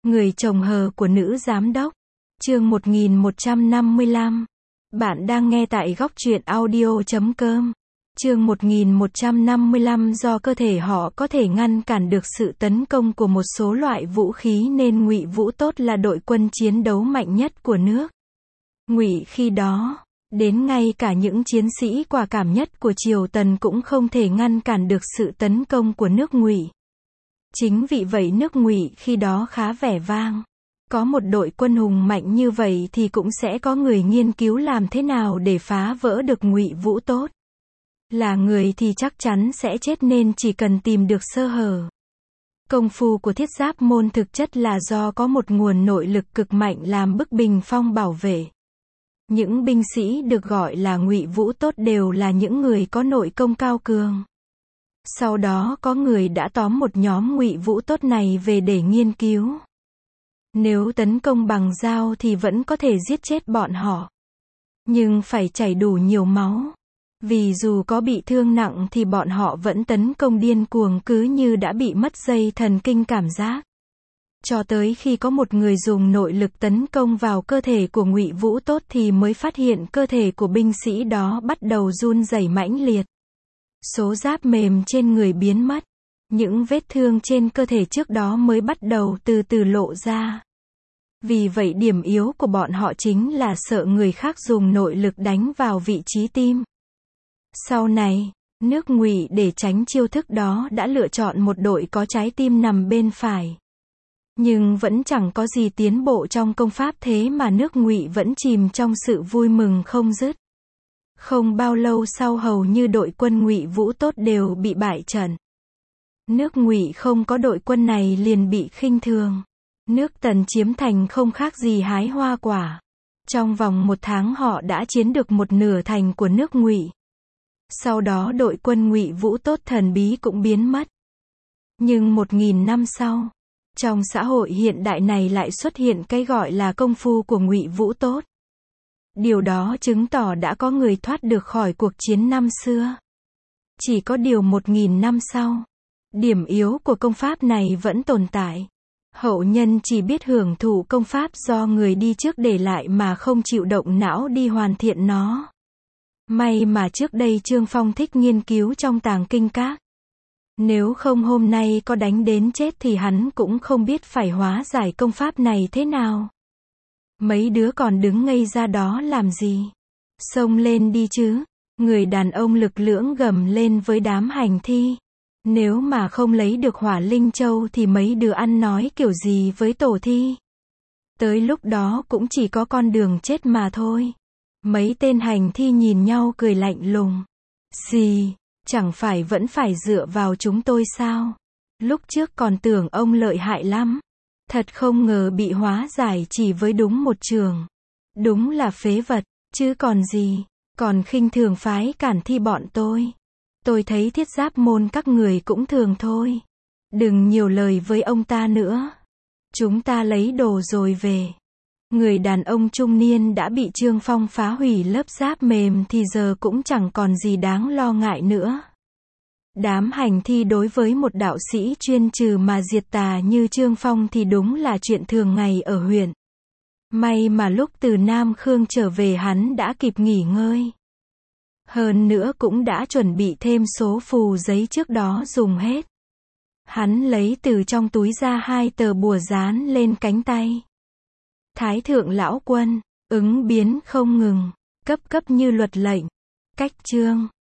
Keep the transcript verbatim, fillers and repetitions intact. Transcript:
Người chồng hờ của nữ giám đốc. Chương một nghìn một trăm năm mươi lăm. Bạn đang nghe tại góc truyện audio chấm com. Chương một nghìn một trăm năm mươi lăm. Do cơ thể họ có thể ngăn cản được sự tấn công của một số loại vũ khí nên Ngụy Vũ Tốt là đội quân chiến đấu mạnh nhất của nước Ngụy khi đó. Đến ngay cả những chiến sĩ quả cảm nhất của triều Tần cũng không thể ngăn cản được sự tấn công của nước Ngụy. Chính vì vậy nước Ngụy khi đó khá vẻ vang. Có một đội quân hùng mạnh như vậy thì cũng sẽ có người nghiên cứu làm thế nào để phá vỡ được Ngụy Vũ Tốt. Là người thì chắc chắn sẽ chết nên chỉ cần tìm được sơ hở. Công phu của Thiết Giáp Môn thực chất là do có một nguồn nội lực cực mạnh làm bức bình phong bảo vệ. Những binh sĩ được gọi là Ngụy Vũ Tốt đều là những người có nội công cao cường. Sau đó có người đã tóm một nhóm Ngụy Vũ Tốt này về để nghiên cứu. Nếu tấn công bằng dao thì vẫn có thể giết chết bọn họ. Nhưng phải chảy đủ nhiều máu. Vì dù có bị thương nặng thì bọn họ vẫn tấn công điên cuồng cứ như đã bị mất dây thần kinh cảm giác. Cho tới khi có một người dùng nội lực tấn công vào cơ thể của Ngụy Vũ Tốt thì mới phát hiện cơ thể của binh sĩ đó bắt đầu run rẩy mãnh liệt. Số giáp mềm trên người biến mất. Những vết thương trên cơ thể trước đó mới bắt đầu từ từ lộ ra. Vì vậy điểm yếu của bọn họ chính là sợ người khác dùng nội lực đánh vào vị trí tim. Sau này, nước Ngụy để tránh chiêu thức đó đã lựa chọn một đội có trái tim nằm bên phải. Nhưng vẫn chẳng có gì tiến bộ trong công pháp thế mà nước Ngụy vẫn chìm trong sự vui mừng không dứt. Không bao lâu sau hầu như đội quân Ngụy Vũ Tốt đều bị bại trận. Nước Ngụy không có đội quân này liền bị khinh thường. Nước Tần chiếm thành không khác gì hái hoa quả. Trong vòng một tháng họ đã chiếm được một nửa thành của nước Ngụy. Sau đó đội quân Ngụy Vũ Tốt thần bí cũng biến mất. Nhưng một nghìn năm sau, trong xã hội hiện đại này lại xuất hiện cái gọi là công phu của Ngụy Vũ Tốt. Điều đó chứng tỏ đã có người thoát được khỏi cuộc chiến năm xưa. Chỉ có điều một nghìn năm sau, điểm yếu của công pháp này vẫn tồn tại. Hậu nhân chỉ biết hưởng thụ công pháp do người đi trước để lại mà không chịu động não đi hoàn thiện nó. May mà trước đây Trương Phong thích nghiên cứu trong tàng kinh các. Nếu không hôm nay có đánh đến chết thì hắn cũng không biết phải hóa giải công pháp này thế nào. Mấy đứa còn đứng ngây ra đó làm gì? Xông lên đi chứ. Người đàn ông lực lưỡng gầm lên với đám hành thi. Nếu mà không lấy được Hỏa Linh Châu thì mấy đứa ăn nói kiểu gì với tổ thi? Tới lúc đó cũng chỉ có con đường chết mà thôi. Mấy tên hành thi nhìn nhau cười lạnh lùng. Gì, chẳng phải vẫn phải dựa vào chúng tôi sao? Lúc trước còn tưởng ông lợi hại lắm. Thật không ngờ bị hóa giải chỉ với đúng một trường. Đúng là phế vật, chứ còn gì, còn khinh thường phái cản thi bọn tôi. Tôi thấy Thiết Giáp Môn các người cũng thường thôi. Đừng nhiều lời với ông ta nữa. Chúng ta lấy đồ rồi về. Người đàn ông trung niên đã bị Trương Phong phá hủy lớp giáp mềm thì giờ cũng chẳng còn gì đáng lo ngại nữa. Đám hành thi đối với một đạo sĩ chuyên trừ mà diệt tà như Trương Phong thì đúng là chuyện thường ngày ở huyện. May mà lúc từ Nam Khương trở về hắn đã kịp nghỉ ngơi. Hơn nữa cũng đã chuẩn bị thêm số phù giấy trước đó dùng hết. Hắn lấy từ trong túi ra hai tờ bùa dán lên cánh tay. Thái thượng lão quân, ứng biến không ngừng, cấp cấp như luật lệnh. Cách chương